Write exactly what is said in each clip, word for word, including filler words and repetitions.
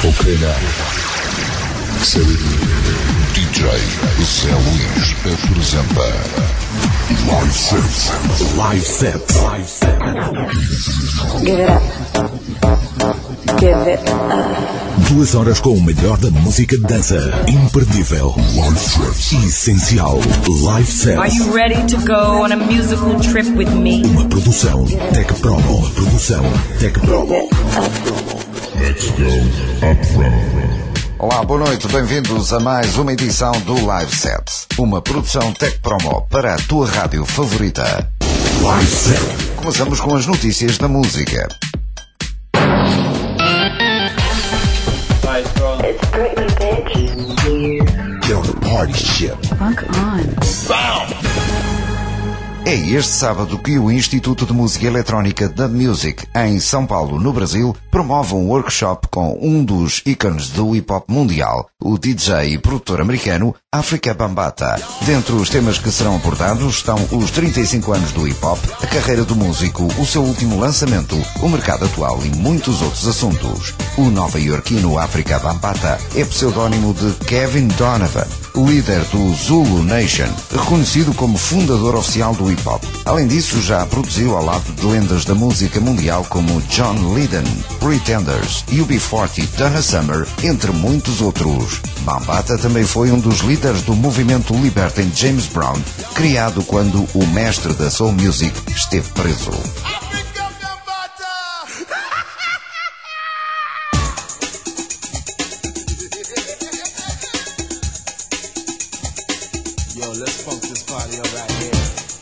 Ok, now. Say it with D J Zé Luís apresenta Live Set. Live Set. Live Set. Give it up. Give it up. Duas horas com o melhor da música de dança. Imperdível. Live Set. Essencial. Live Set. Are you ready to go on a musical trip with me? Uma produção Tech Promo. Uma produção Tech Promo. Let's go up front. Olá, boa noite, bem-vindos a mais uma edição do Live Set, uma produção Tech Promo para a tua rádio favorita. Live Set. Começamos com as notícias da música. It's Britney, bitch. Get on the party ship. Funk on. É este sábado que o Instituto de Música Eletrónica da Music, em São Paulo, no Brasil, promove um workshop com um dos ícones do hip-hop mundial, o D J e produtor americano Afrika Bambaataa. Dentre os temas que serão abordados estão os trinta e cinco anos do hip-hop, a carreira do músico, o seu último lançamento, o mercado atual e muitos outros assuntos. O nova-iorquino Afrika Bambaataa é pseudónimo de Kevin Donovan, líder do Zulu Nation, reconhecido como fundador oficial do hip-hop. Além disso, já produziu ao lado de lendas da música mundial como John Lydon, Pretenders, U B quarenta, Donna Summer, entre muitos outros. Bambaataa também foi um dos líderes do movimento Liberty James Brown, criado quando o mestre da soul music esteve preso. Yo, let's funk this party up right here.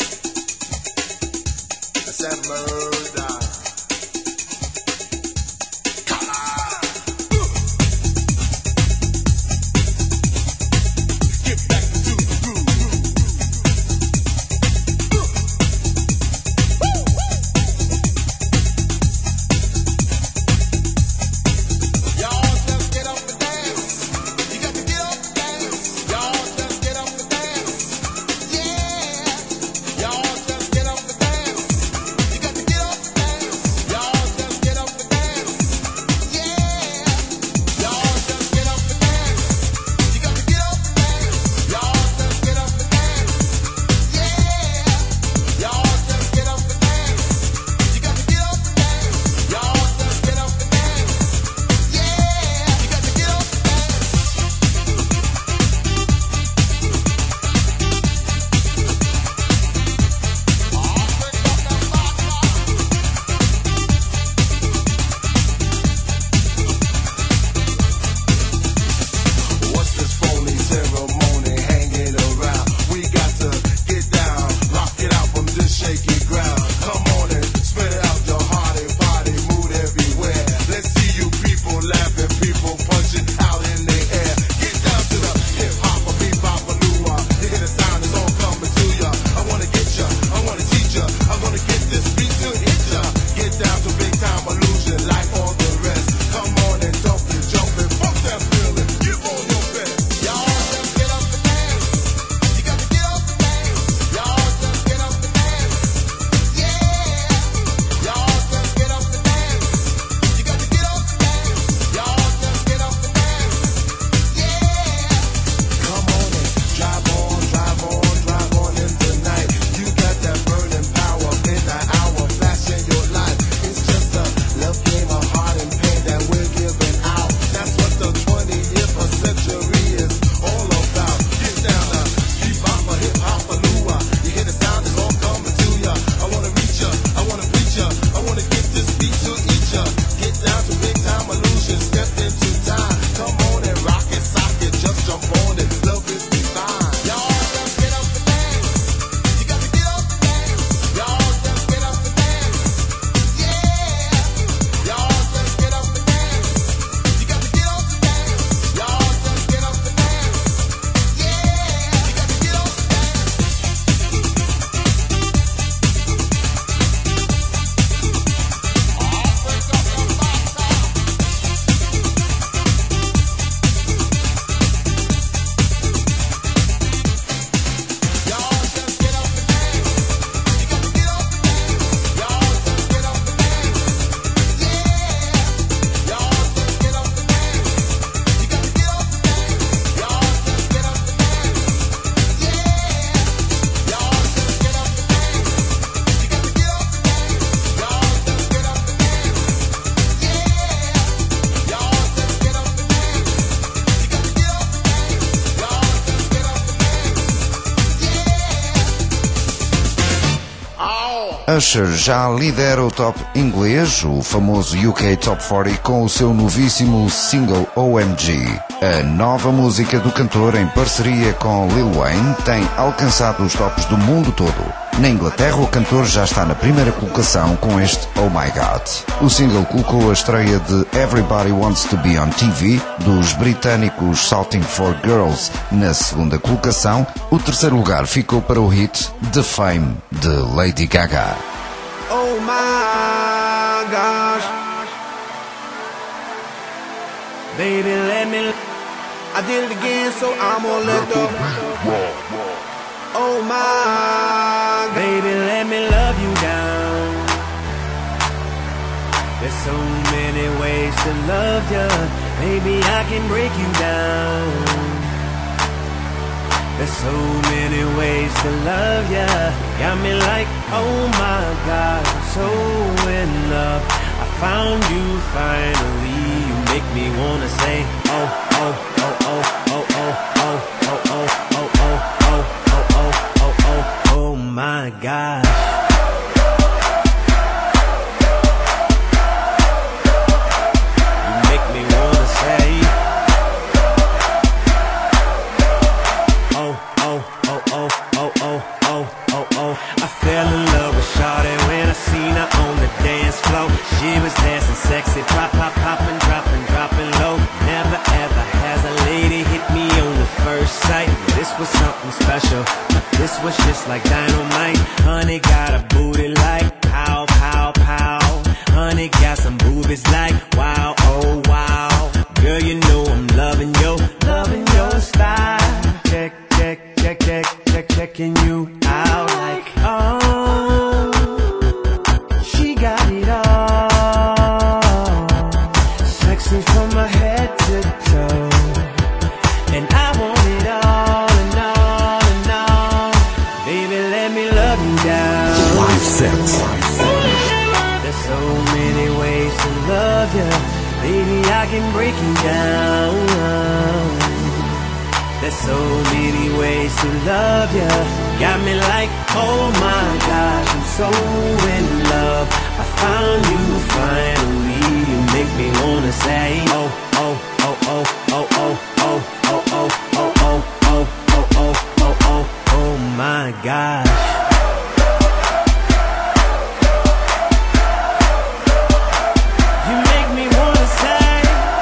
Let's have murder. Come on! Get back to the groove. Y'all just get up and dance. You got to get up and dance. Y'all just get up and dance. Y'all just get up and dance. You got to get up and dance. Usher já lidera o top inglês, o famoso U K Top quarenta, com o seu novíssimo single O M G. A nova música do cantor, em parceria com Lil Wayne, tem alcançado os tops do mundo todo. Na Inglaterra, o cantor já está na primeira colocação com este Oh My God. O single colocou a estreia de Everybody Wants to Be on T V, dos britânicos Salting for Girls, na segunda colocação. O terceiro lugar ficou para o hit The Fame, de Lady Gaga. Oh my gosh, baby, let me. I did it again, so I'm gonna let go. Oh my, baby, let me love you down. There's so many ways to love you, baby, I can break you down. There's so many ways to love you, got me like, oh my God, I'm so in love. I found you finally, you make me wanna say, oh, oh, oh, oh, oh, oh, oh, oh, oh, oh, oh, oh, oh, oh, oh, oh my God. You make me wanna say, oh, oh, oh, oh, oh, oh, oh, oh, oh. I fell in love with Shawty when I seen her on the dance floor. She was dancing sexy, pop, pop, popping, dropping, dropping low. Never ever has a lady hit me on the first sight. This was something special. This was just like dynamite. Honey got a booty like pow, pow, pow. Honey got some boobies like wow, oh wow. Girl, you know I'm loving your, loving your style. Check, check, check, check, check, checking you out like oh, she got it all. Sexy from her head to toe, and I want it all and all and all. Baby, let me love you down. Live set. There's so many ways to love you, baby, I can break you down. There's so many ways to love you, got me like, oh my gosh, I'm so in love. I found you finally, you make me wanna say, oh, oh, oh, oh, oh, oh, oh, oh, oh, oh, oh, oh, oh, oh, oh, oh, oh my gosh. You make me wanna say,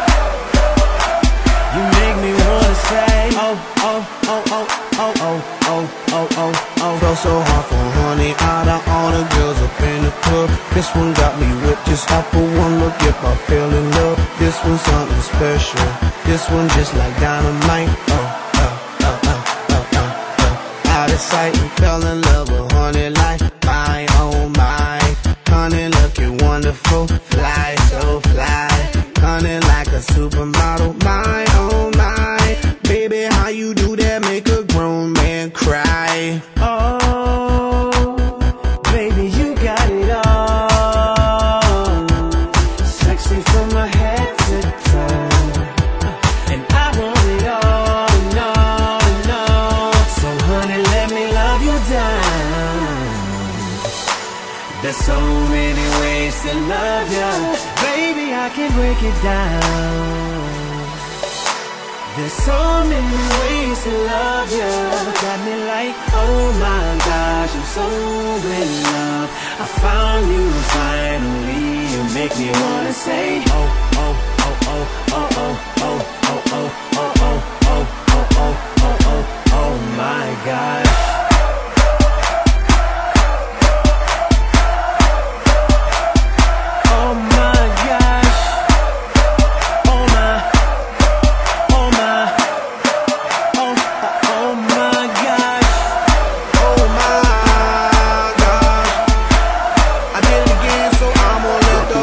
you make me wanna say, oh, oh, oh, oh, oh, oh, oh, oh, oh, oh. Felt so hard for honey, out of all the girls up in the club. This one got me whipped just off of one look, yep, I fell in love. This one's something special, this one just like dynamite. Oh, oh, oh, oh, oh, oh, oh. Out of sight and fell in love with honey like my, oh my. Honey looking wonderful, fly, so fly. Honey like a supermodel, my, oh my. Baby, how you do that, make a grown man cry. Oh, baby, you got it all. Sexy from my head to toe, and I want it all and all and all. So honey, let me love you down. There's so many ways to love you, baby, I can break it down. There's so many ways to love you, got me like, oh my gosh, I'm so in love. I found you finally, you make me wanna say, oh, oh, oh, oh, oh, oh, oh, oh, oh, oh, oh, oh, oh, oh, oh, oh, oh my gosh. Oh my gosh, oh my, oh my, oh, oh my gosh, oh my gosh. I did it again, so I'm gonna let go.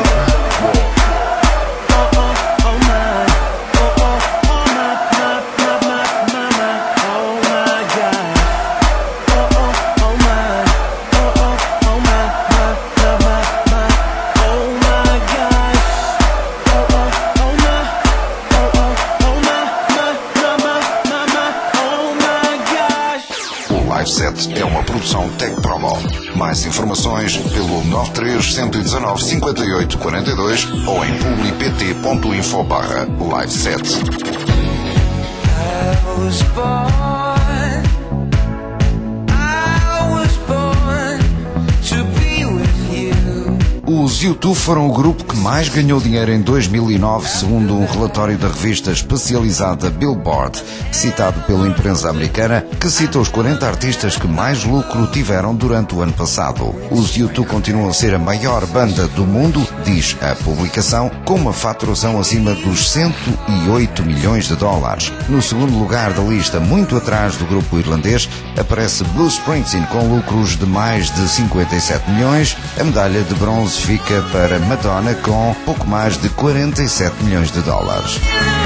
Oh, oh, oh my, oh, oh, oh my, my, my, my, my, my, oh my gosh. Oh, oh, oh my, oh, oh, oh my, my, my, my, my, oh my gosh. Oh, oh, oh my, oh, oh, oh my, my, my, my, my, my, oh my gosh. O Live Set é uma produção Tech Promo. Mais informações pelo nove três um um nove, cinco oito quatro dois ou em publipt ponto info barra live set. Os U dois foram o grupo que mais ganhou dinheiro em dois mil e nove, segundo um relatório da revista especializada Billboard, citado pela imprensa americana, que cita os quarenta artistas que mais lucro tiveram durante o ano passado. Os U dois continuam a ser a maior banda do mundo, diz a publicação, com uma faturação acima dos cento e oito milhões de dólares. No segundo lugar da lista, muito atrás do grupo irlandês, aparece Bruce Springsteen com lucros de mais de cinquenta e sete milhões. A medalha de bronze fica para Madonna com pouco mais de quarenta e sete milhões de dólares.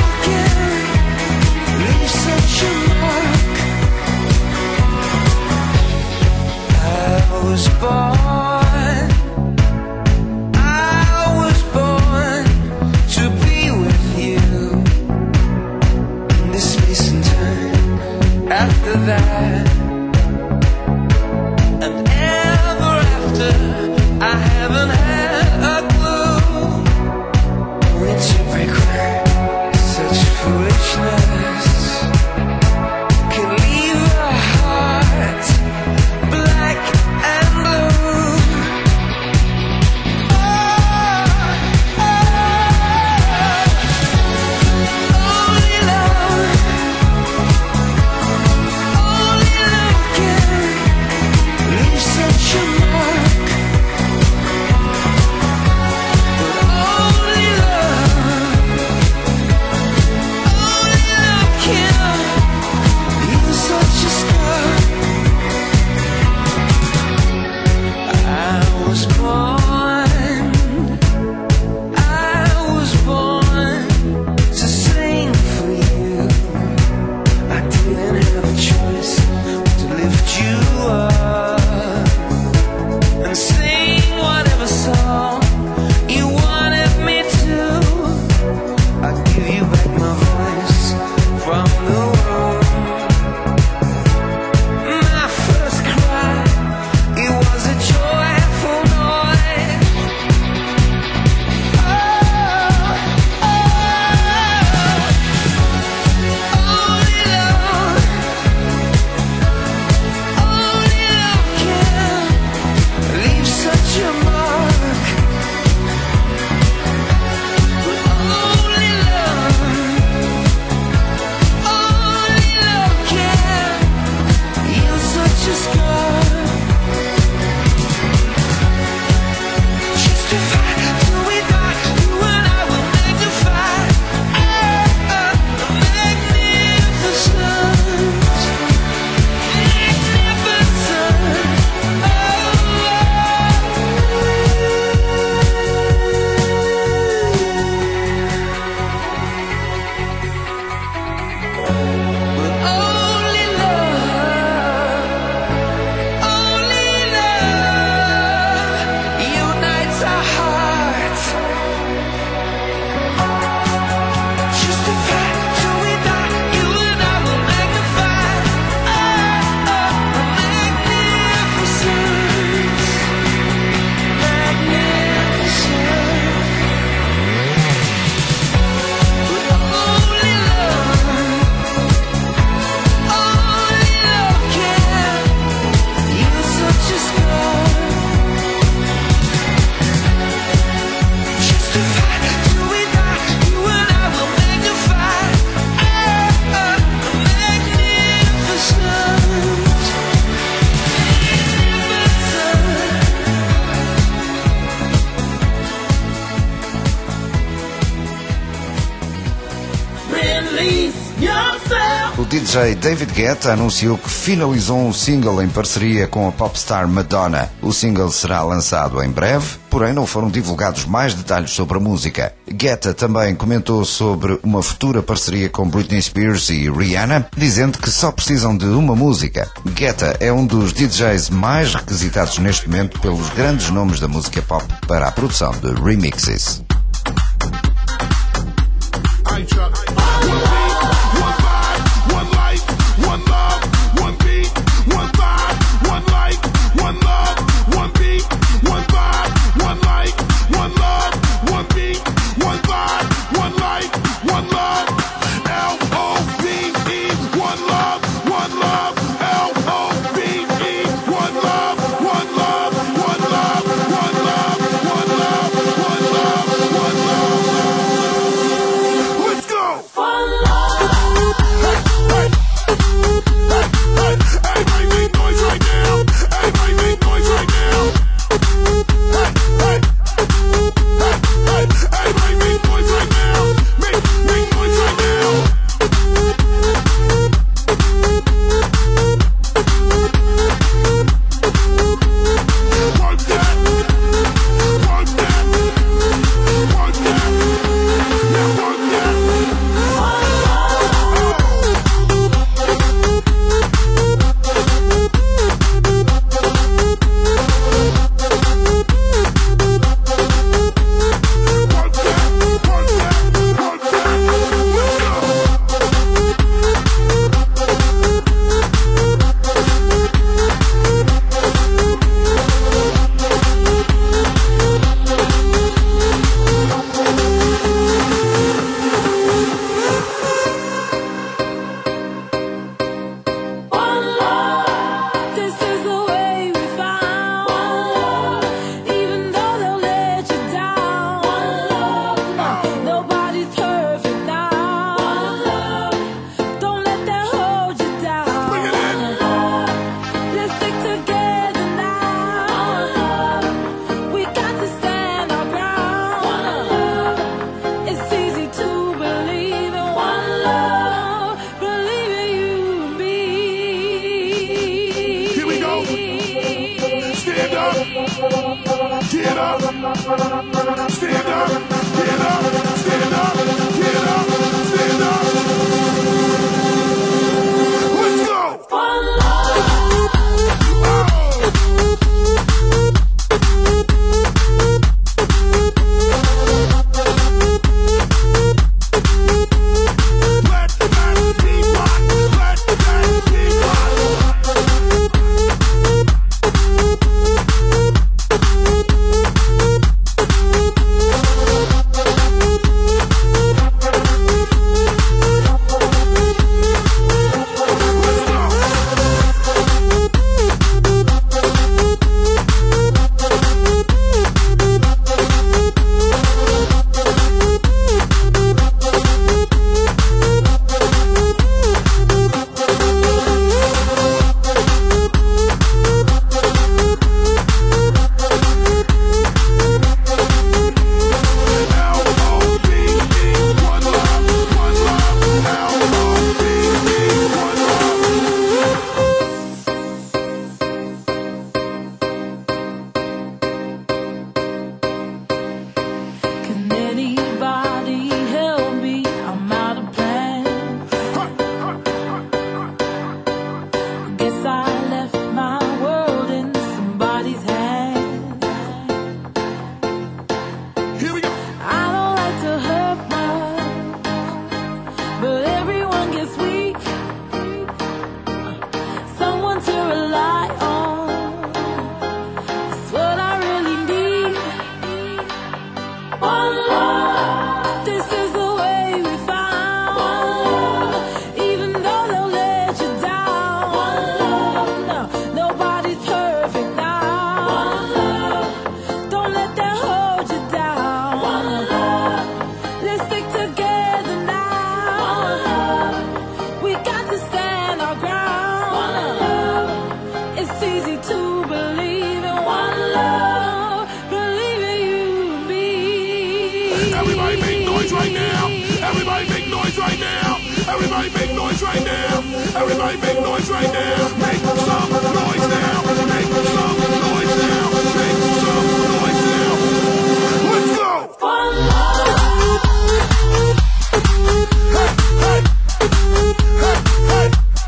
O D J David Guetta anunciou que finalizou um single em parceria com a popstar Madonna. O single será lançado em breve, porém não foram divulgados mais detalhes sobre a música. Guetta também comentou sobre uma futura parceria com Britney Spears e Rihanna, dizendo que só precisam de uma música. Guetta é um dos D Js mais requisitados neste momento pelos grandes nomes da música pop para a produção de remixes. One love, one beat, one vibe, one life, one love, Everybody make noise right now. Everybody make noise right now. Make some noise now. Make some noise now. Make some noise now. Let's go. One more. Hey, hey. Hey, hey.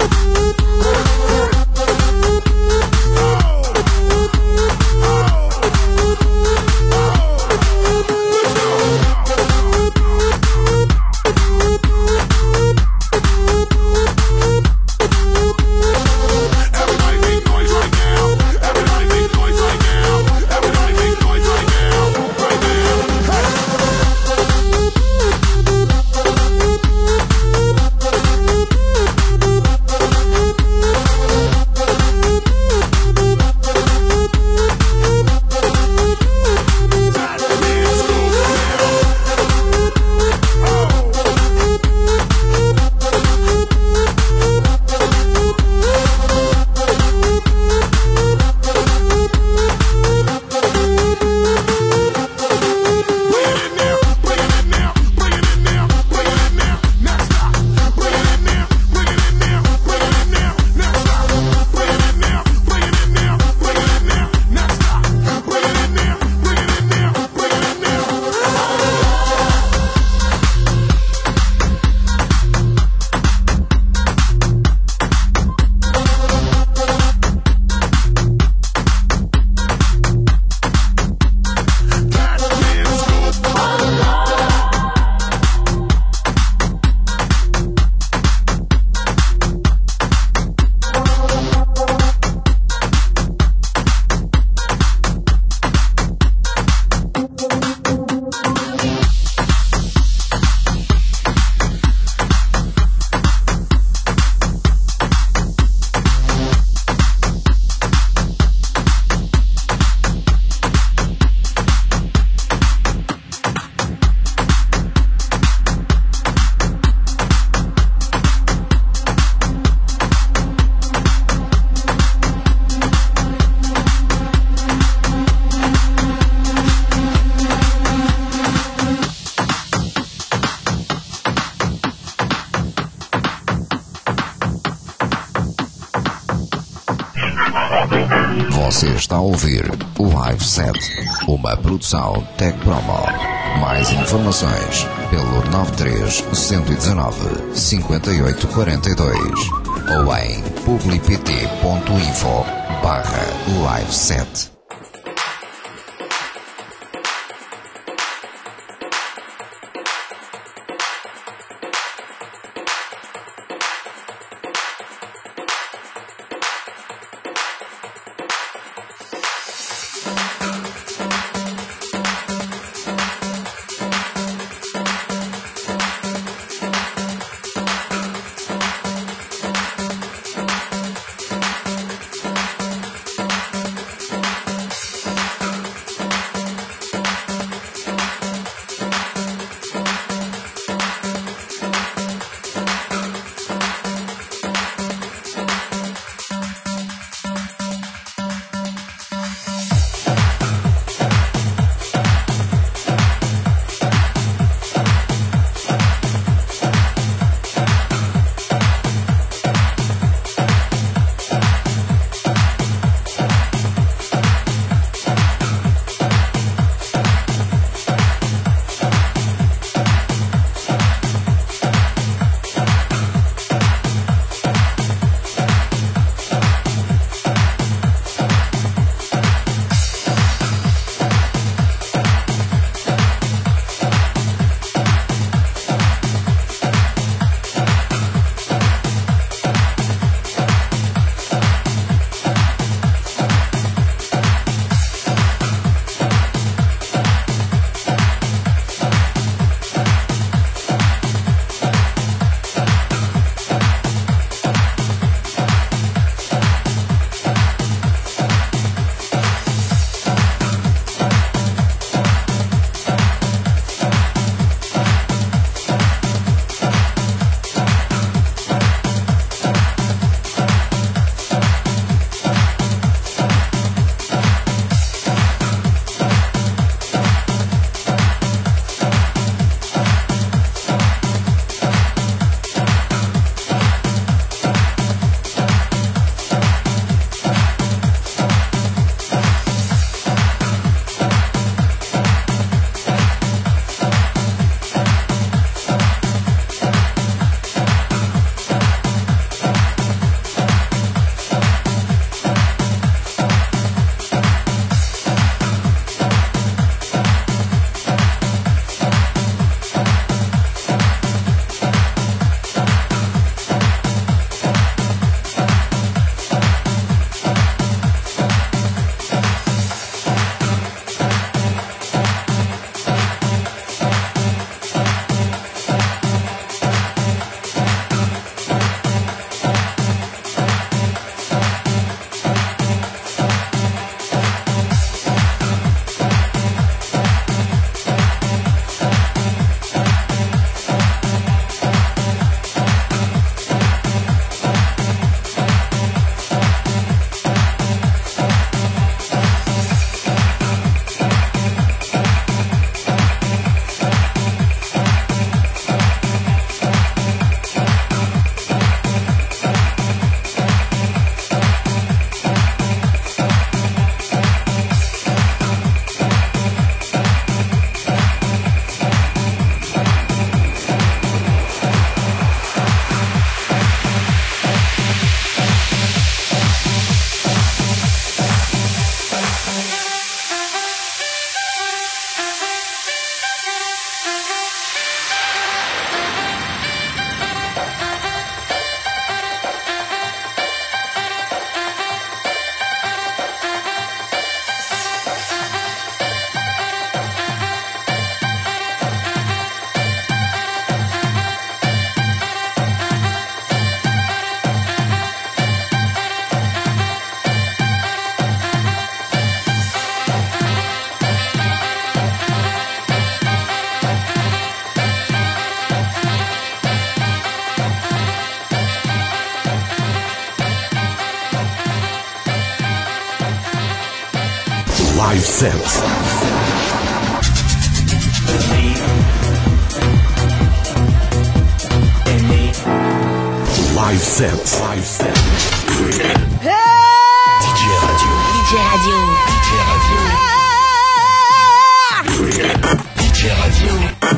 Você está a ouvir o Live Set, uma produção Tech Promo. Mais informações pelo nove três, um um nove, cinco oito quatro dois ou em publipt.info barra Live Set. Live set. Live set. Live set. D J Radio. D J Radio. D J Radio.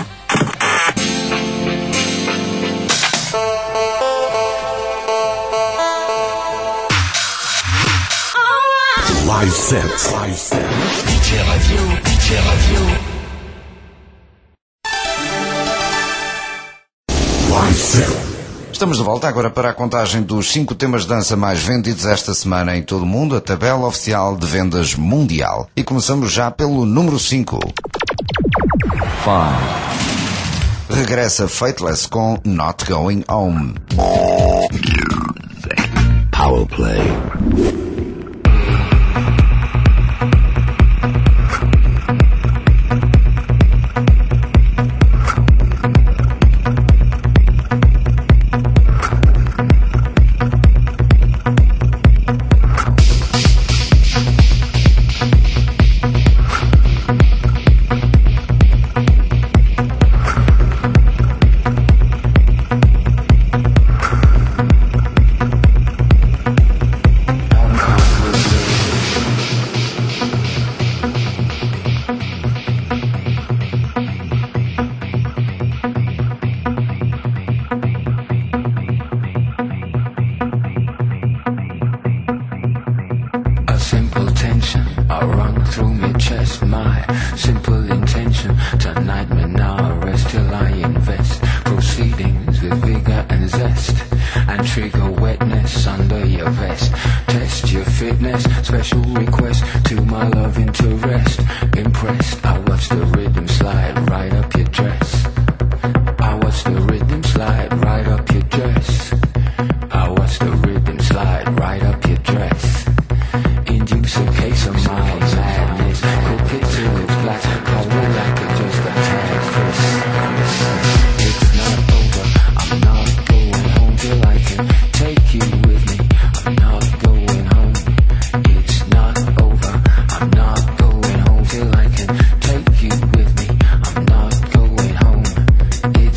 Live set. Live set. D J Radio. D J Radio. Live set. Estamos de volta agora para a contagem dos cinco temas de dança mais vendidos esta semana em todo o mundo, a tabela oficial de vendas mundial. E começamos já pelo número cinco. Regressa Faithless com Not Going Home. Power play.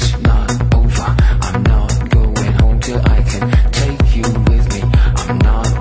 I'm not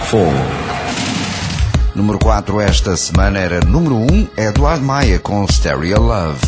four. Número quatro esta semana era número um, Eduardo Maia com Stereo Love.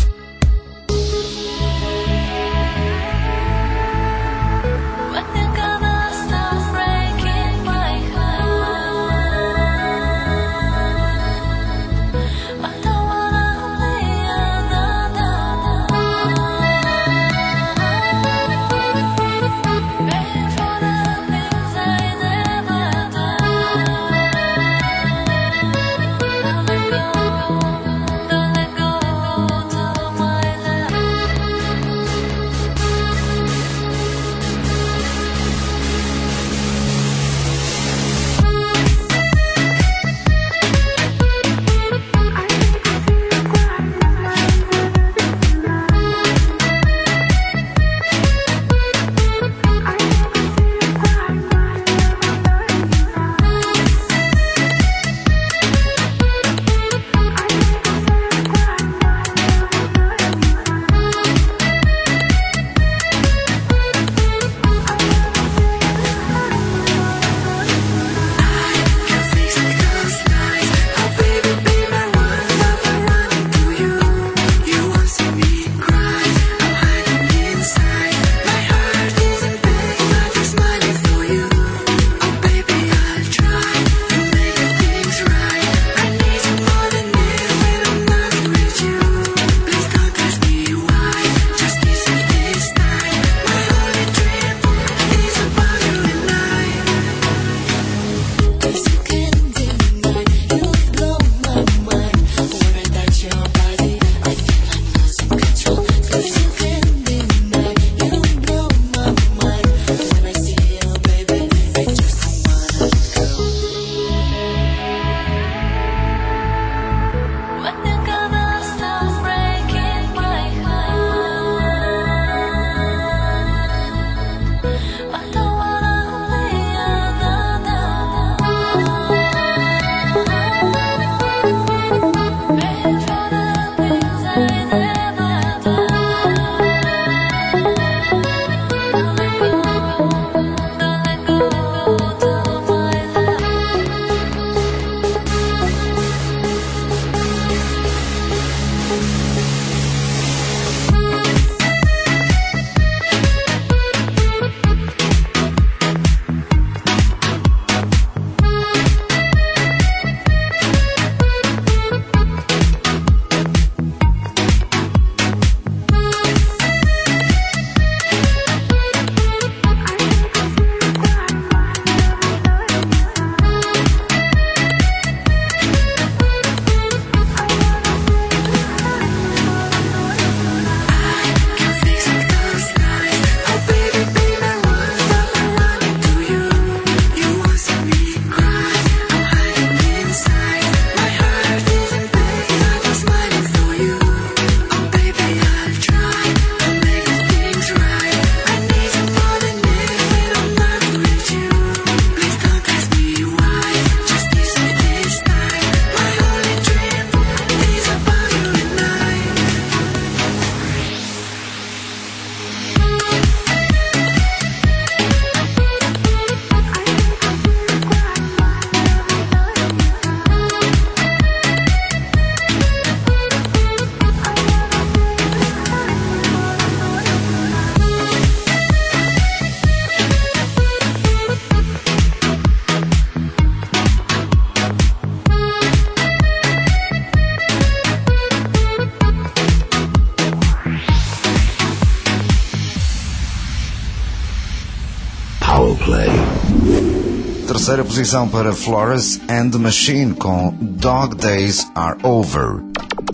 Terceira posição para Flores and the Machine com Dog Days Are Over.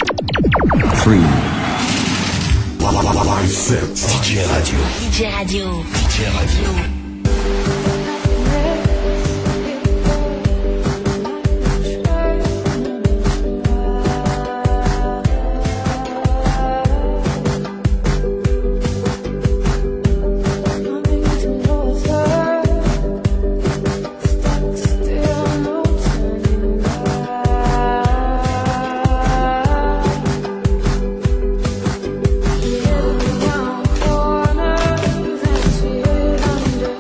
Three. Live set. D J Radio. D J Radio. D J Radio. Under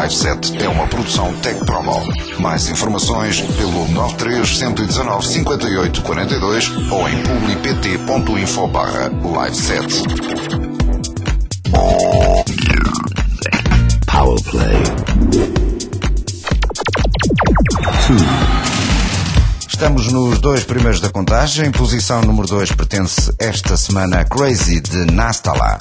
Live Set é uma produção Tech Promo. Mais informações pelo nove três um um nove cinco oito quatro dois ou em publipt ponto info barra live set. Power Play. Estamos nos dois primeiros da contagem. Posição número dois pertence esta semana a Crazy de Nastala.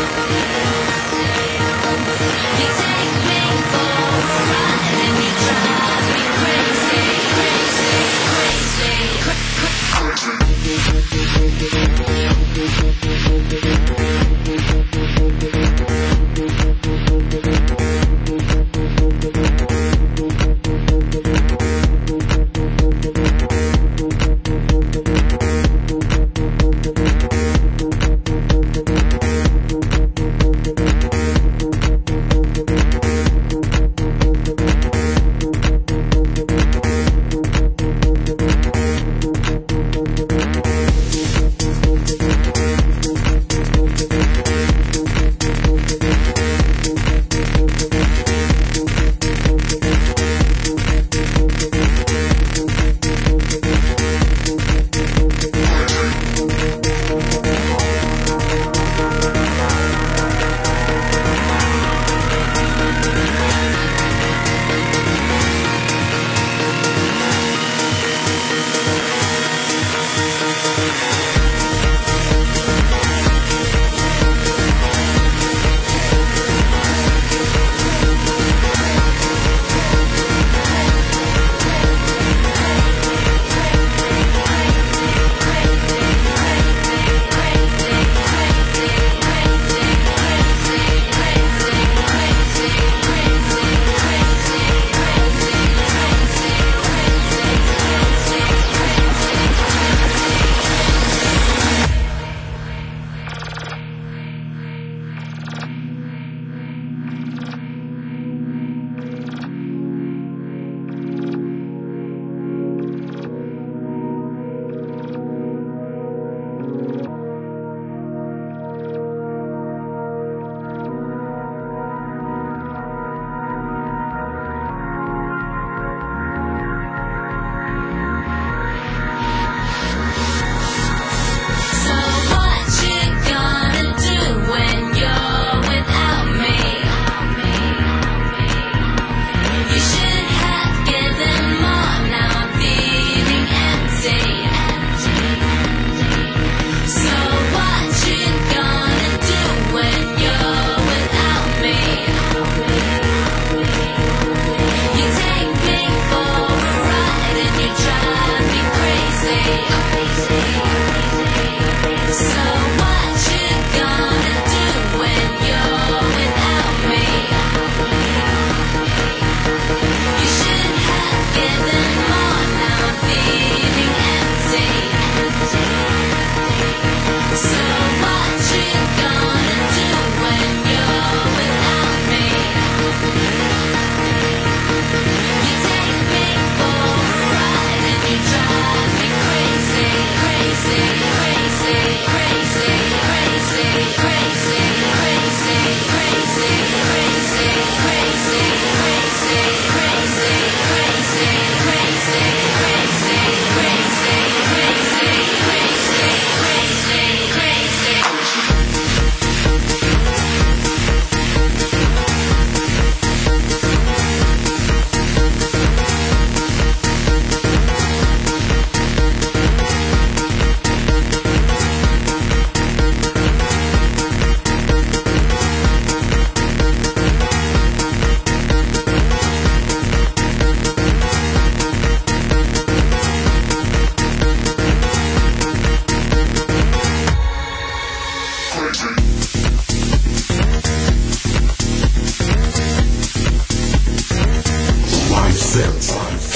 You take me for a ride and you drive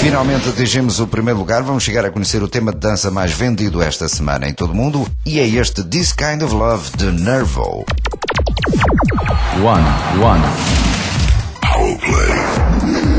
Finalmente atingimos o primeiro lugar, vamos chegar a conhecer o tema de dança mais vendido esta semana em todo o mundo e é este This Kind of Love de Nervo. One, one. Power play.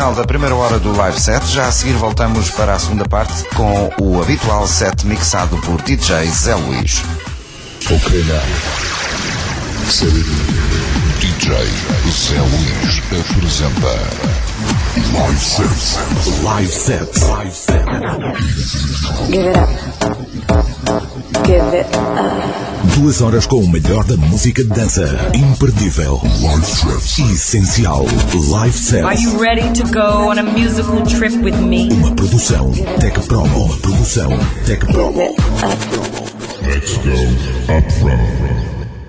final da primeira hora do live set. Já a seguir voltamos para a segunda parte com o habitual set mixado por D J Zé Luís. Ok, now. D J Zé Luís apresenta Live Set. Live Set. Live Set. Give it up. Give it up. Duas horas com o melhor da música de dança. Imperdível. Live Set. Essencial. Live Set. Are you ready to go on a musical trip with me? Uma produção Tech Promo. Uma produção Tech Promo. Let's go up front.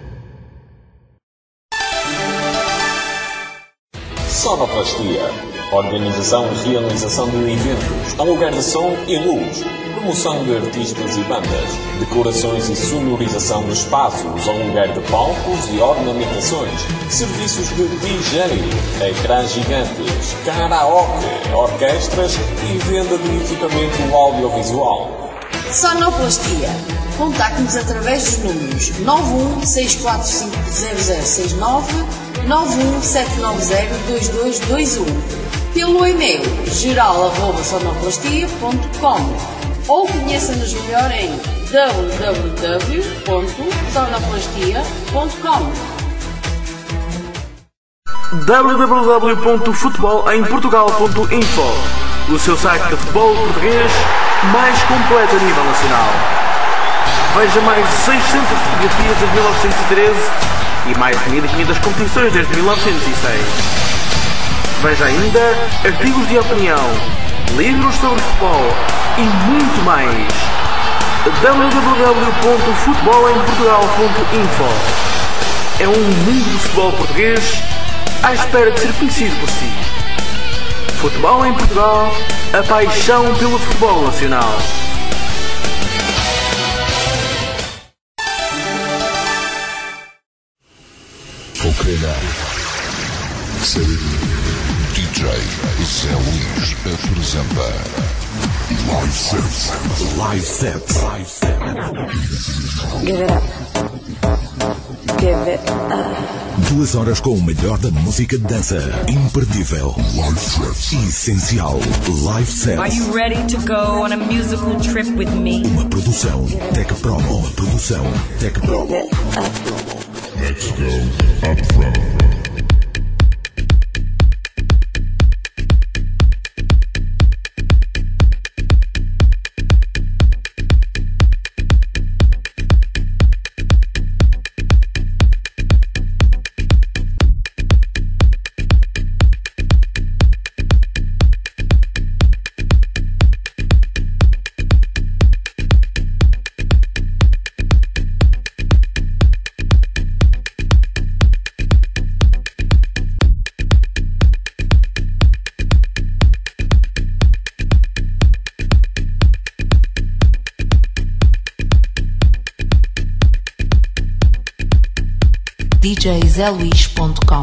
Sonoplastia. Organização e realização de eventos, aluguer de som e luz, promoção de artistas e bandas, decorações e sonorização de espaços, aluguer de palcos e ornamentações, serviços de D J, ecrãs gigantes, karaoke, orquestras e venda de equipamento audiovisual. Sonoplastia. Contacte-nos através dos números nove um seis quatro cinco zero zero seis nove, nove um sete nove zero dois dois dois um, pelo e-mail geral arroba sonoplastia ponto com ou conheça-nos melhor em w w w ponto sonoplastia ponto com. w w w ponto futebol em portugal ponto info, o seu site de futebol português mais completo a nível nacional. Veja mais de seiscentas fotografias desde mil novecentos e treze e mais de mil e quinhentas competições desde mil novecentos e seis. Veja ainda artigos de opinião, livros sobre futebol e muito mais. w w w ponto futebol em portugal ponto info. É um mundo de futebol português à espera de ser conhecido por si. Futebol em Portugal, a paixão pelo futebol nacional. Ok, now. D J Zé Luís apresenta Live Set. Live Set. Live Set. Give it up. Give it up. Duas horas com o melhor da música de dança. Imperdível. Live Set. Essencial. Live Set. Are you ready to go on a musical trip with me? Uma produção Tech Promo. Uma produção Tech Promo. Let's go up front. D J zé luís ponto com.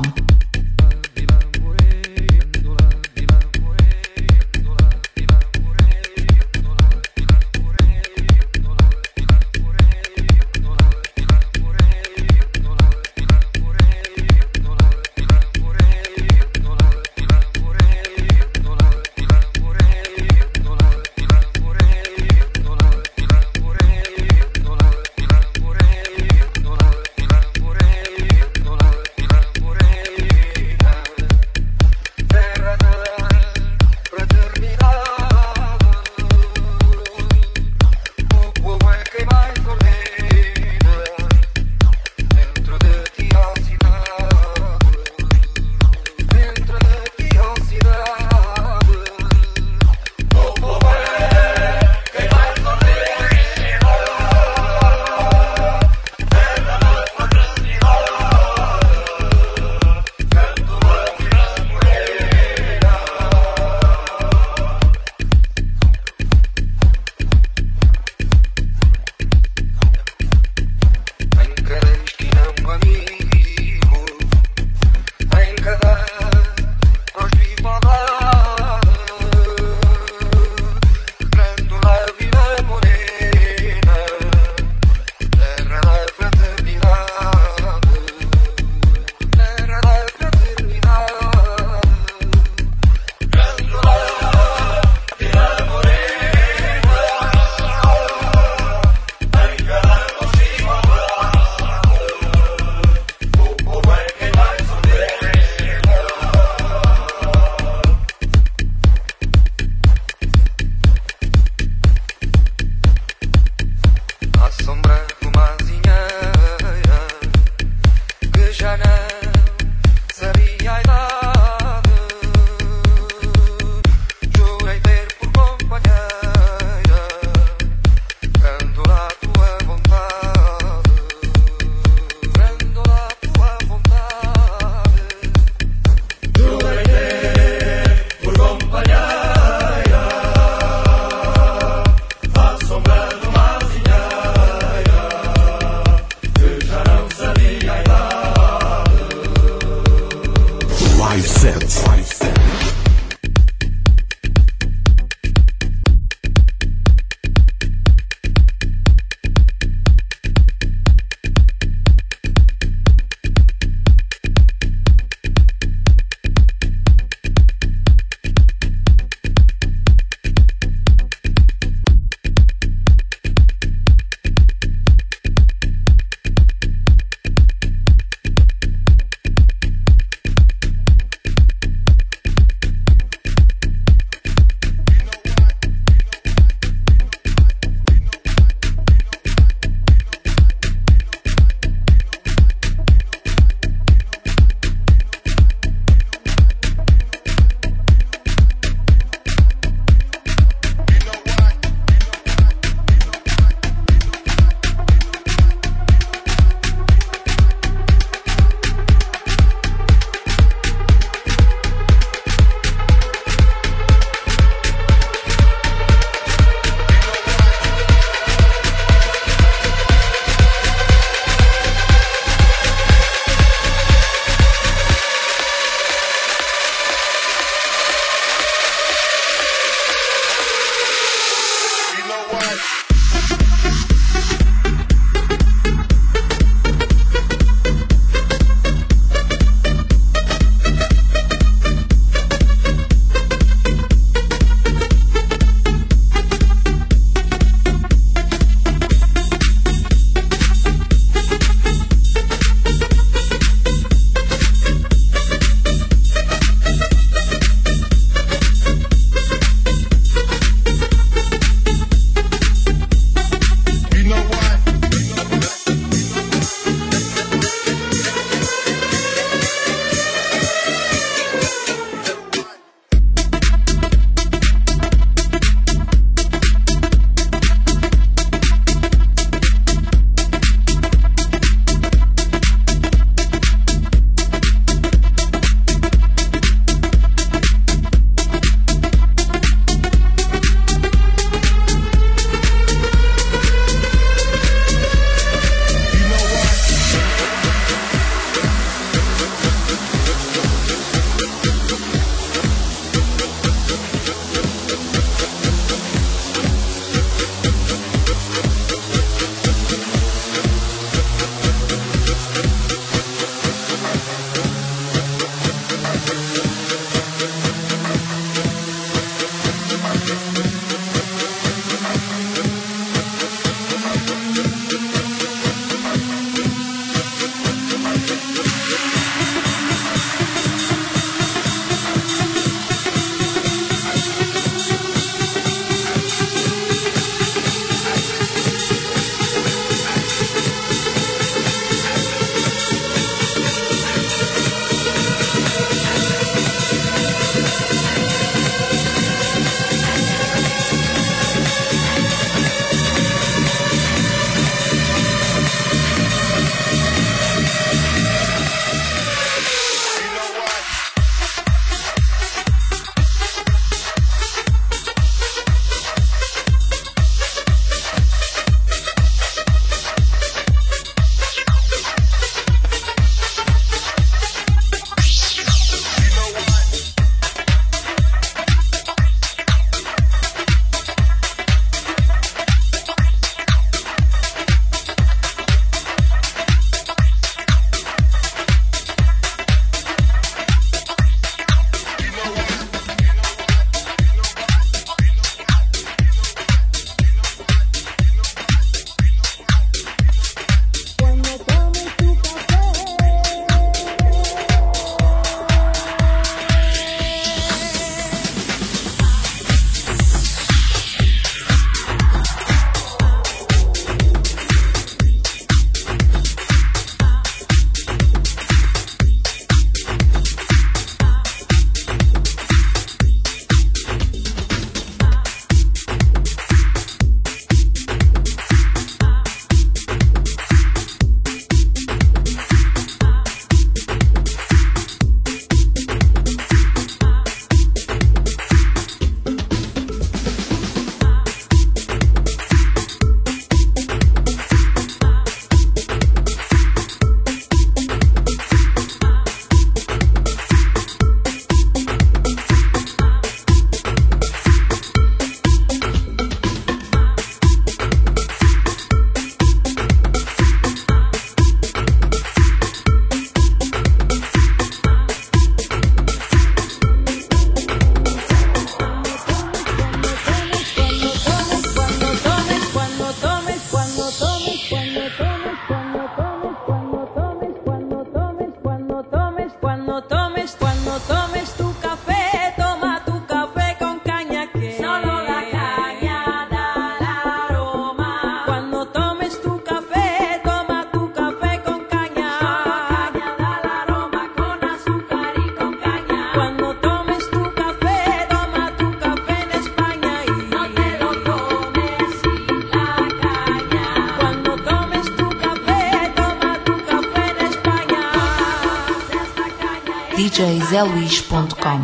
j zé luís ponto com.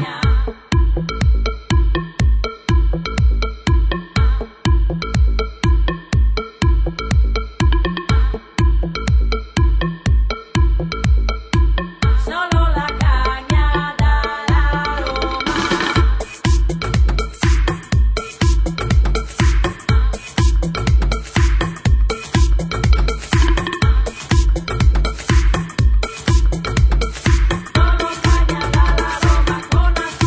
Solo caña da la aroma con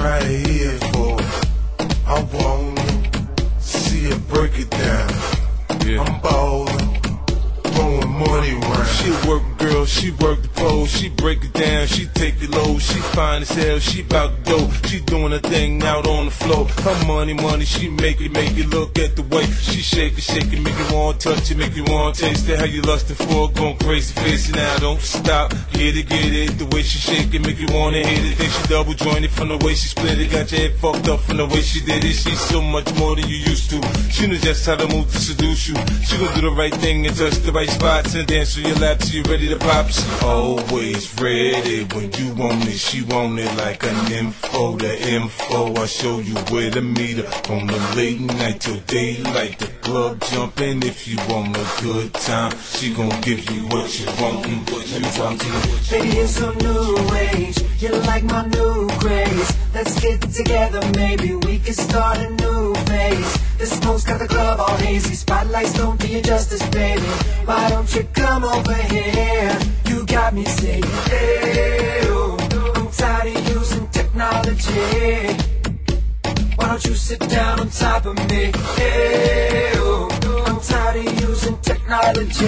right here for it. I wanna see her break it down. Yeah. I'm ballin', throwing money round. She a work girl, she work the pole, she break it down, she take it low, she fine as hell, she bout to go, she doing her thing out on the floor. Her money, money, she make it, make it. Look at the way she shake it, shake it, make you want to touch it, make you want to taste it. How you lustin' for it, going crazy, face it now, don't stop. Get it, get it, the way she shake it, make you wanna hit it. Think she double jointed from the way she split it, got your head fucked up from the way she did it. She's so much more than you used to. She knows just how to move to seduce you. She gon' do the right thing and touch the right spots and dance on your lap till you ready to pop. She always ready when you want it. She want it like an info. The info, I show you where to meet her. From the late night till daylight, the club jumping. If you want a good time, she gon' give you what you want and what you want. Baby, you're so new age. You like my new craze. Let's get together, maybe we can start a new phase. The smoke's got the club all hazy. Spotlights don't do you justice, baby. Why don't you come over here? You got me saying, hey, oh, I'm tired of using technology. Why don't you sit down on top of me? Hey, oh, I'm tired of using technology.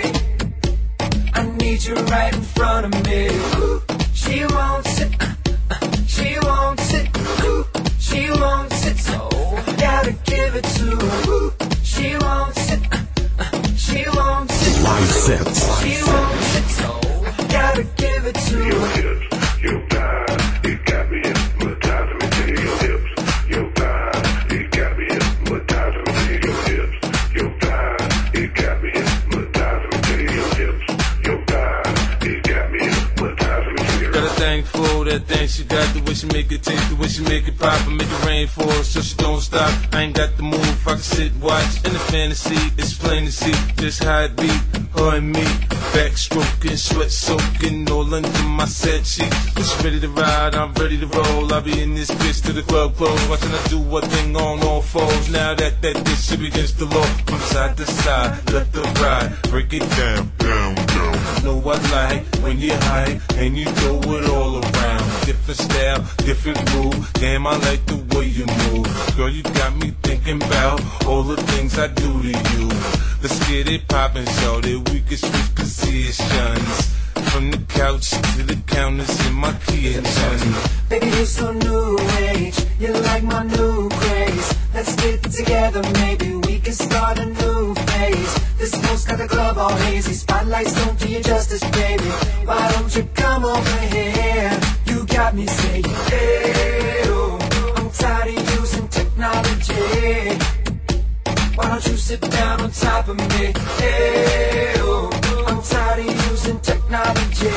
I need you right in front of me. Ooh, she won't sit, uh, uh, she won't sit, ooh, she won't sit, so gotta give it to her. Ooh, she won't sit, uh, uh, she won't sit, Live set. She won't sit, so gotta give it to her. Your hips, your thighs, you got me hypnotized. Let me see your hips, your thighs, you got me hypnotized. Let me see your hips, your thighs, you got me hypnotized. Let me see your hips, your thighs, you got me hypnotized. Let me see your got a thing for that thing she got, the way she make it taste, the way she make it pop and make it rain for her, so she don't stop. I ain't got the move, I can sit, watch, in the fantasy, it's plain to see just how it be, her and me, backstroking, sweat soaking, all under my set sheet. She's ready to ride, I'm ready to roll, I'll be in this bitch till the club close, watching her do what thing on all fours. Now that that bitch should be against the law, from side to side, left to right, break it down, down, down. Know I like when you're high and you throw it all around. Different style, different move. Damn, I like the way you move. Girl, you got me thinking about all the things I do to you. Let's get it poppin', so that we can switch positions. From the couch to the counters in my kitchen. Baby, you're so new age. You like my new craze. Let's get together, maybe we can start a new phase. This smoke's got the club all hazy. Spotlights don't do you justice, baby. Why don't you come over here? You got me saying, hey, oh, I'm tired of using technology. Why don't you sit down on top of me? Hey, oh, I'm tired of using technology.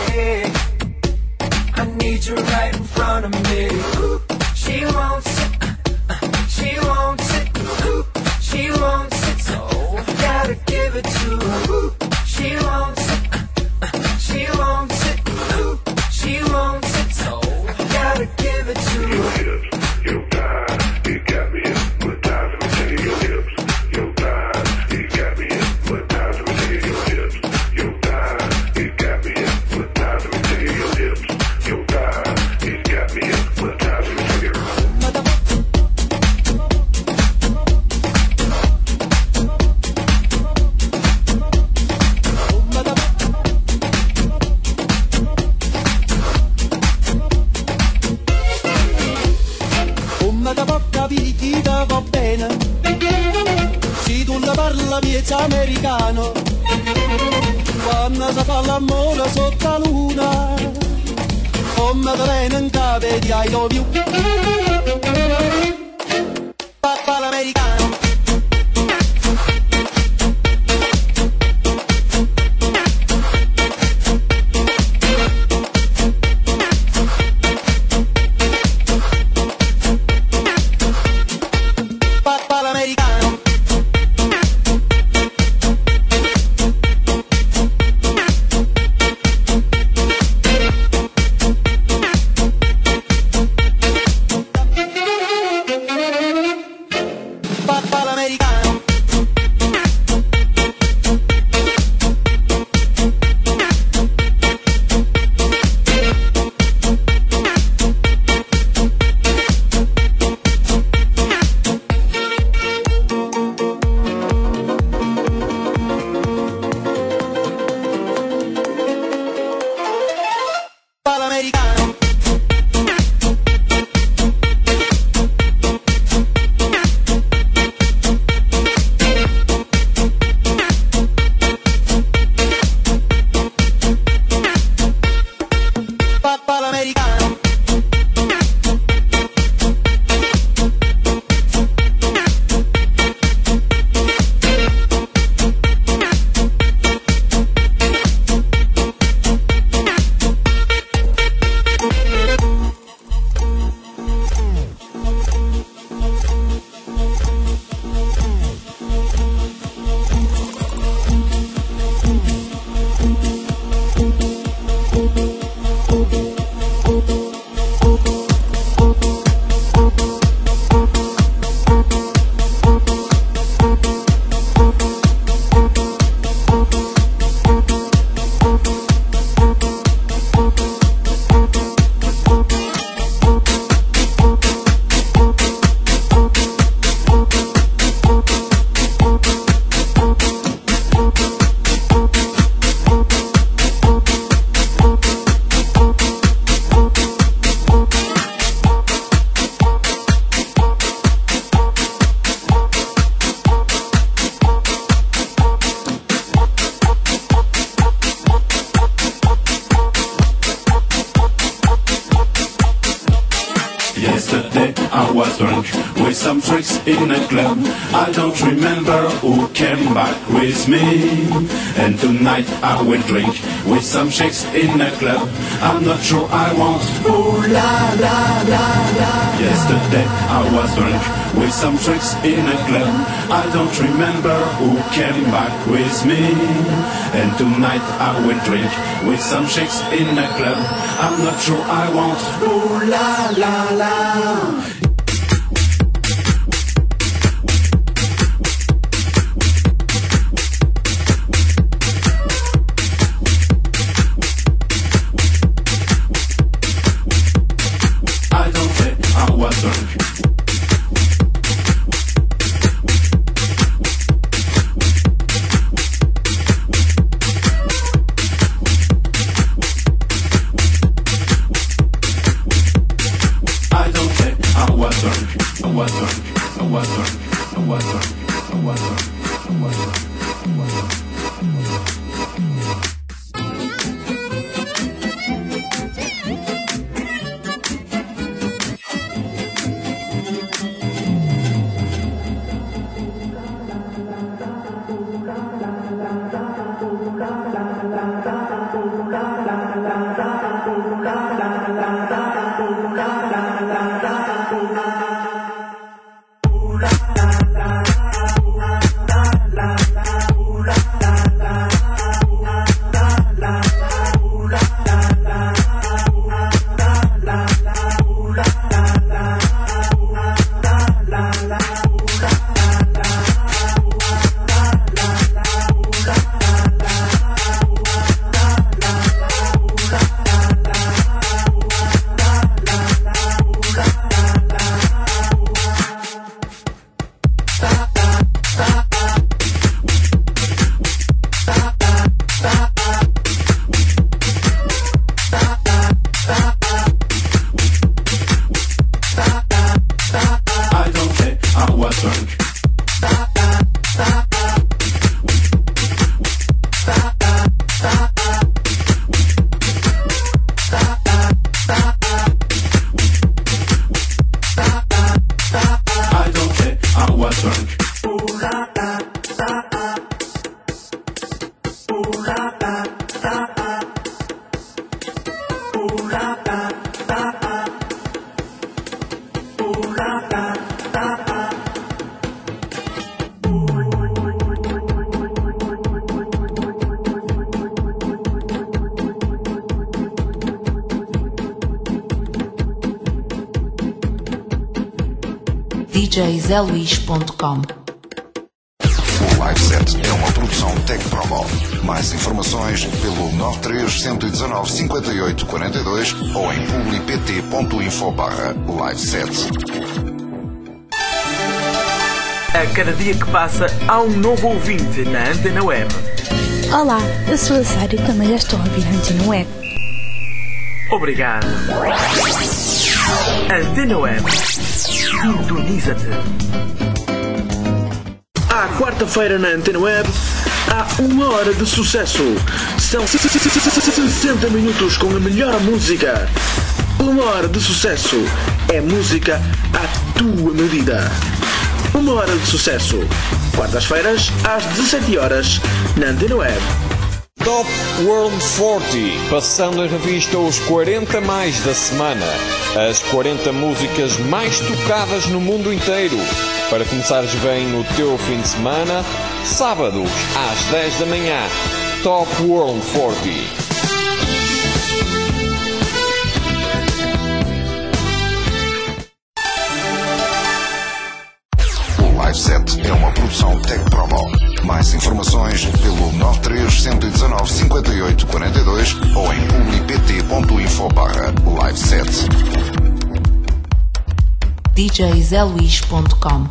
I need you right in front of me. Ooh, she won't sit, uh, uh, she won't sit, ooh, she won't sit, so gotta give it to her. Ooh, she won't sit, uh, uh, she won't sit, ooh, she won't sit, so gotta give it to her. Your hips, your thighs, you got me hypnotized. Let me see your hips, your thighs, you got me hypnotized. Let me see your hips, your thighs, you got me hypnotized. Let me see your hips, your thighs, you got me hypnotized. Let me see your vita va bene, se tu ne parla miezza americano, quando si fa l'amore sotto la luna, come te viene in capo di I love you, papà l'americano. Yesterday I was drunk with some tricks in a club. I don't remember who came back with me. And tonight I will drink with some chicks in a club. I'm not sure I want. Ooh la la la la. Yesterday I was drunk with some tricks in a club. I don't remember who came back with me. And tonight I will drink with some chicks in a club. I'm not sure I want. Ooh la la la. D J zé luís ponto com. O Live Set é uma produção Tech Promo. Mais informações pelo nove três um um nove cinco oito quatro dois ou em publipt ponto info barra live set. A cada dia que passa, há um novo ouvinte na Antena Web. Olá, eu sou a Sara e também já estou a ouvir a Antena Web. Obrigado. Antena Web. Sintoniza-te. À quarta-feira na Antena Web, há uma hora de sucesso. São sessenta minutos com a melhor música. Uma hora de sucesso é música à tua medida. Uma hora de sucesso. Quartas-feiras, às dezassete horas, na Antena Web. Top World quarenta, passando em revista os quarenta mais da semana. As quarenta músicas mais tocadas no mundo inteiro. Para começares bem no teu fim de semana, sábados, às dez da manhã. Top World quarenta. Live Set é uma produção Tech Promo. Mais informações pelo nove três um um nove cinco oito quatro dois ou em publipt ponto info barra live set. D J zé luís ponto com.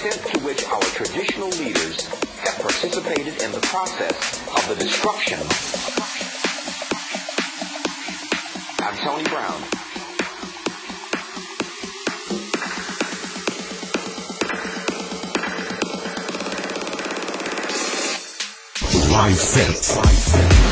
extent to which our traditional leaders have participated in the process of the destruction. I'm Tony Brown. Live set. Live set.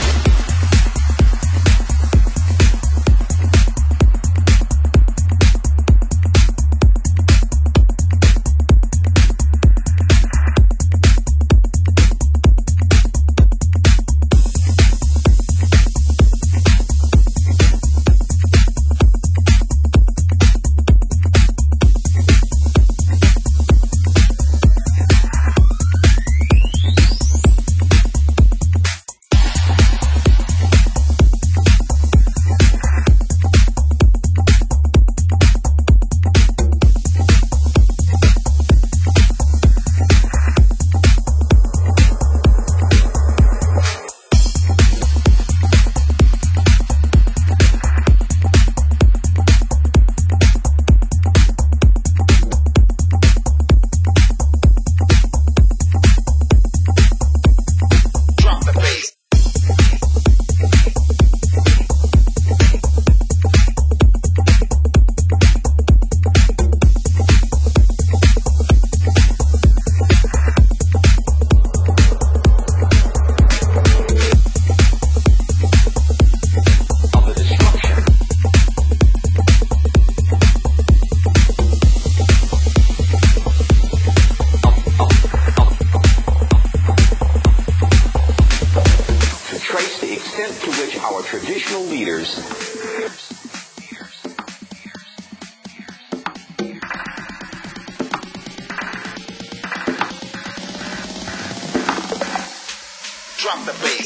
Drop the bass.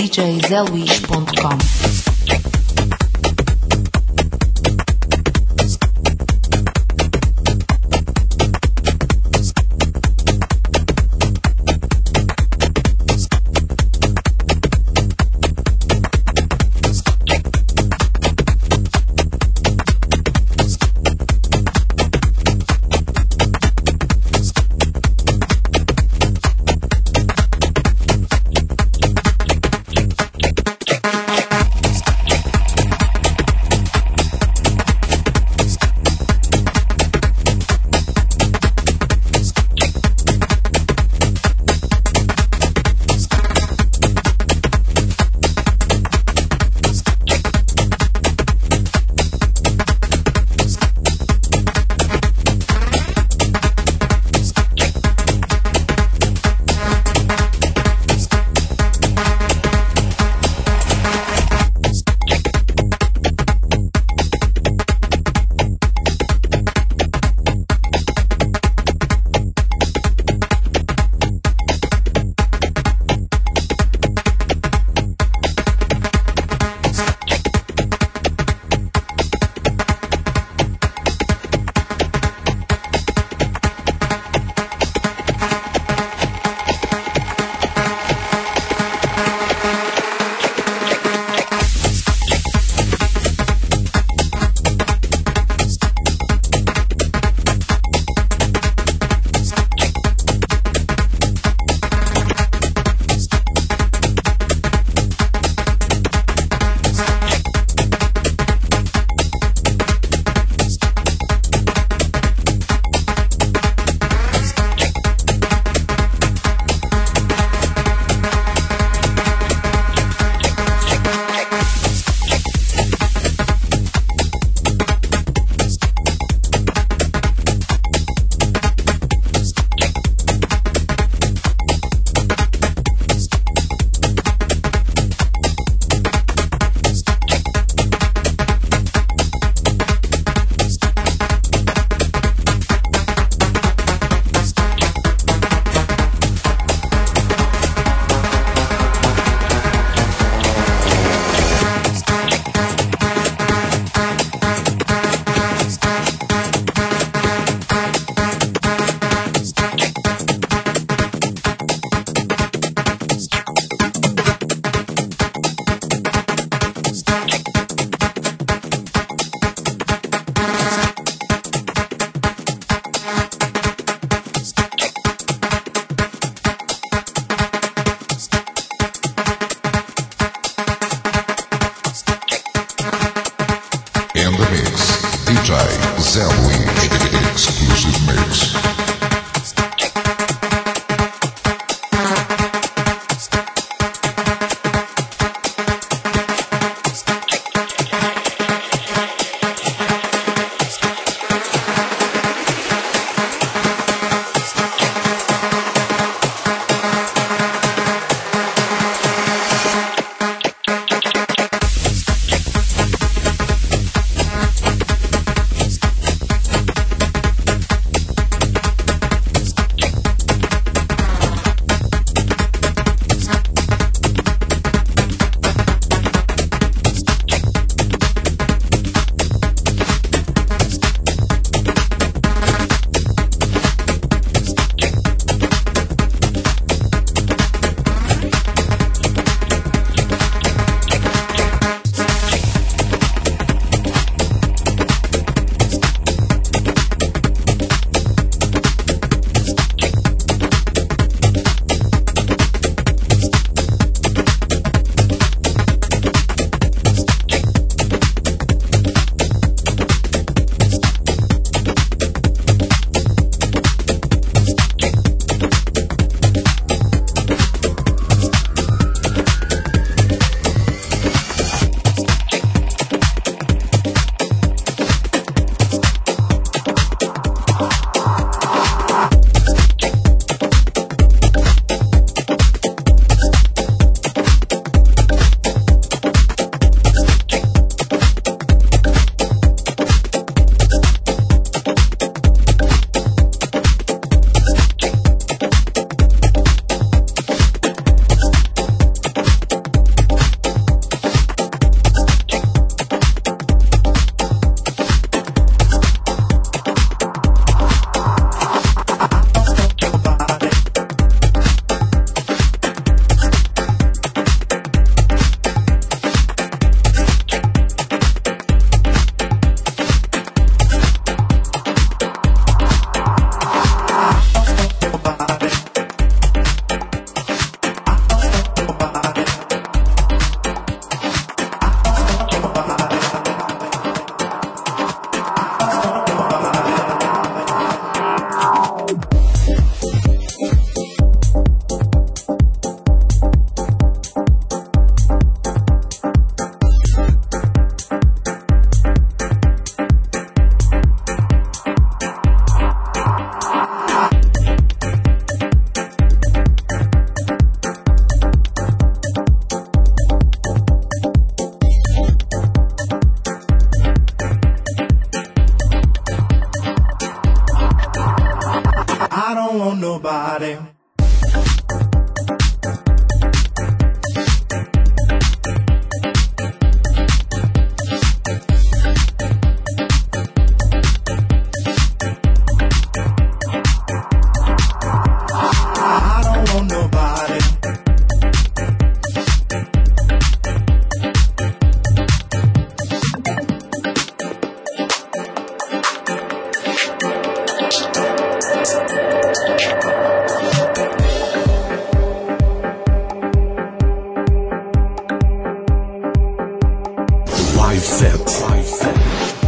D J zé luís ponto com. nobody. I don't want nobody. Live set. Live set.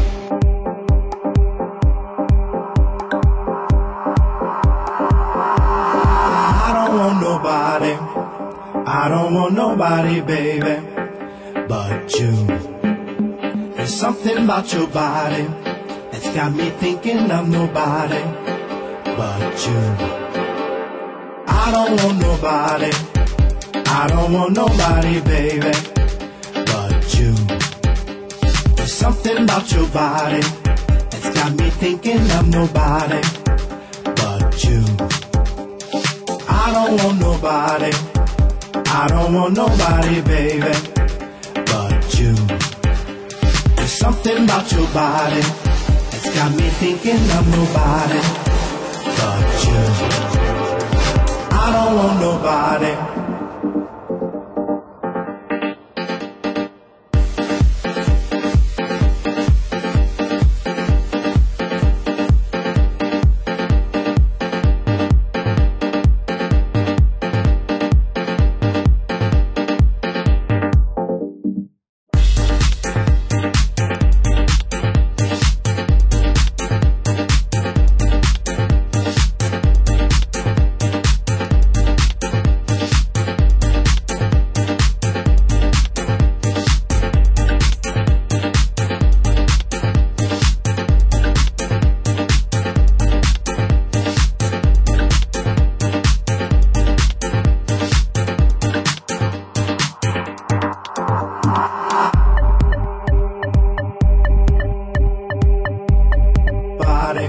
I don't want nobody. I don't want nobody, baby, but you. There's something about your body that's got me thinking I'm nobody but you. I don't want nobody. I don't want nobody, baby, but you. There's something about your body that's got me thinking I'm nobody but you. I don't want nobody. I don't want nobody, baby, but you. There's something about your body that's got me thinking I'm nobody but you. I don't want nobody. Body.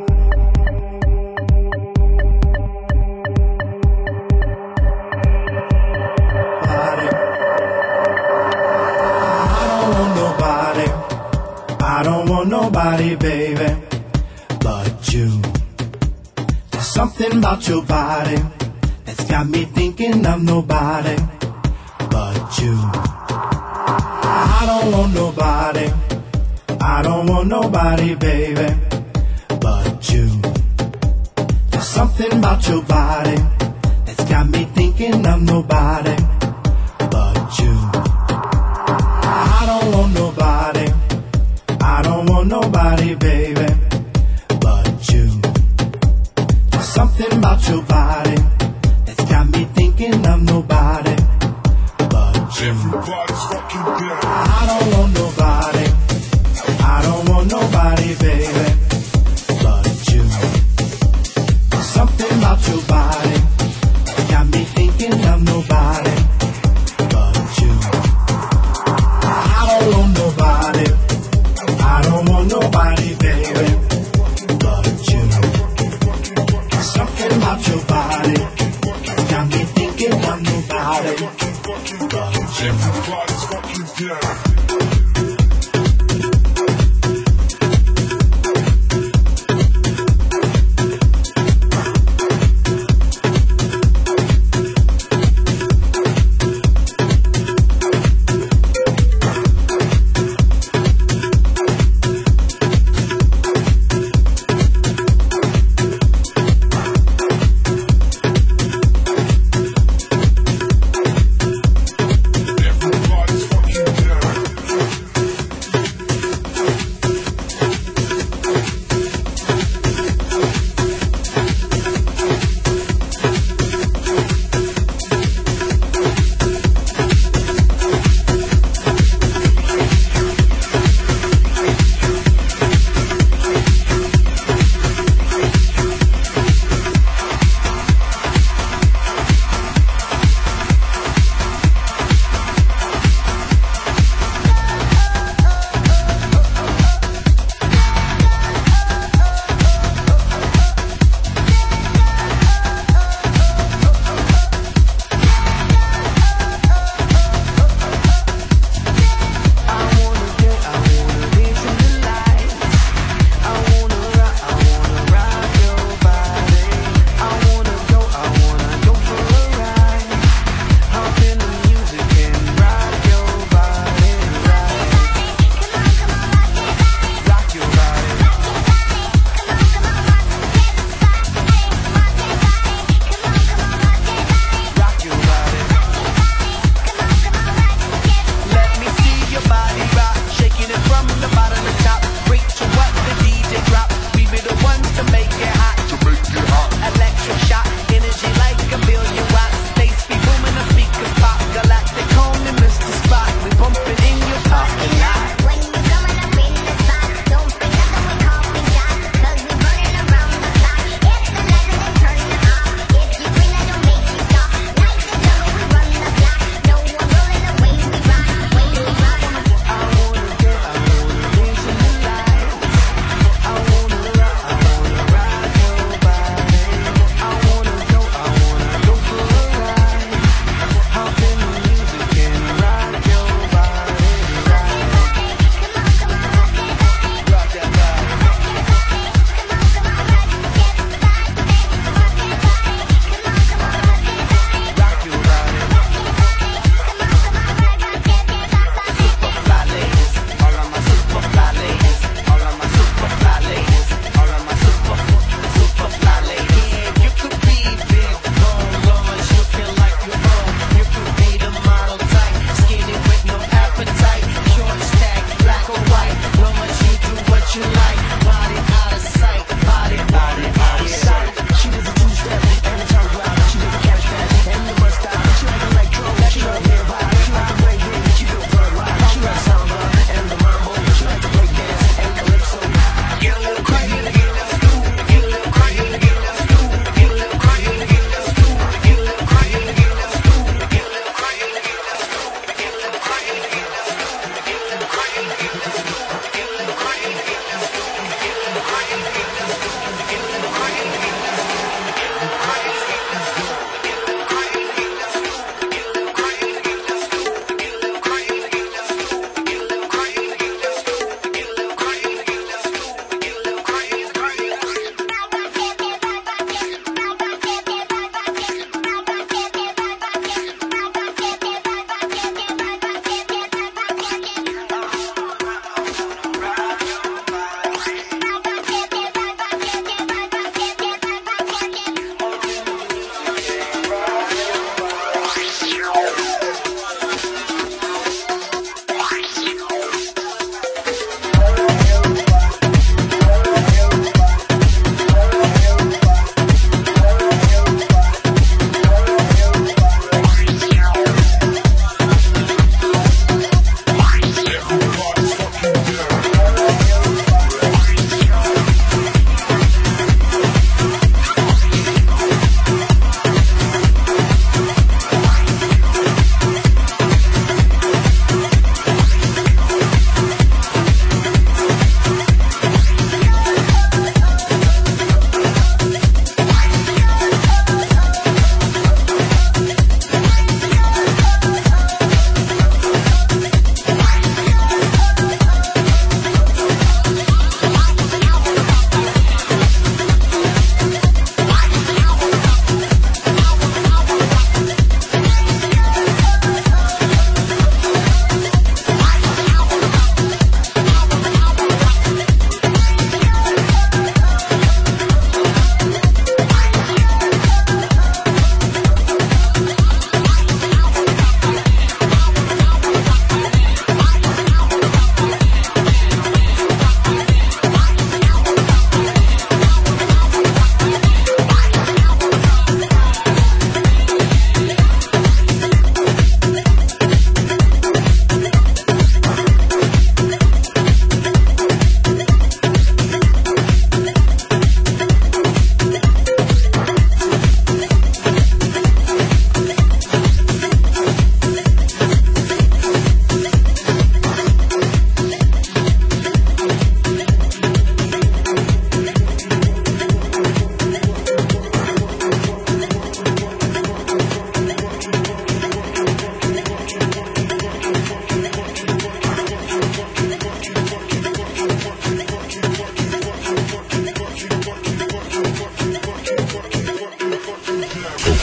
Body. I don't want nobody. I don't want nobody, baby, but you. There's something about your body that's got me thinking I'm nobody but you. I don't want nobody. I don't want nobody, baby, but you. There's something about your body that's got me thinking I'm nobody but you. I don't want nobody. I don't want nobody, baby, but you. There's something about your body that's got me thinking I'm nobody but you. Everybody's fucking dead. I don't want nobody. I don't want nobody, baby, but you. There's something about your body that got me thinking I'm nobody but you. I don't want nobody. I don't want nobody, baby, but you. There's something about your body that got me thinking I'm nobody but you. Everybody's fucking dead. Everybody's fucking dead.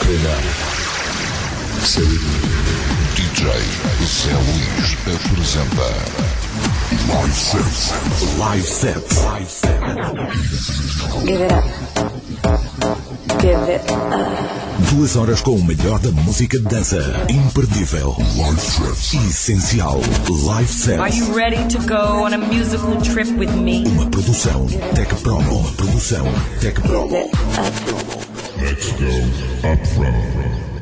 treinar. D J Zé Luís apresenta Live Sets. Live Sets. Live Sets. Give it up. Give it up. Duas horas com o melhor da música de dança. Imperdível. Live Sets. Essencial. Live Sets. Are you ready to go on a musical trip with me? Uma produção Tech Promo. Uma produção Tech Promo. Give it up. Let's go up front.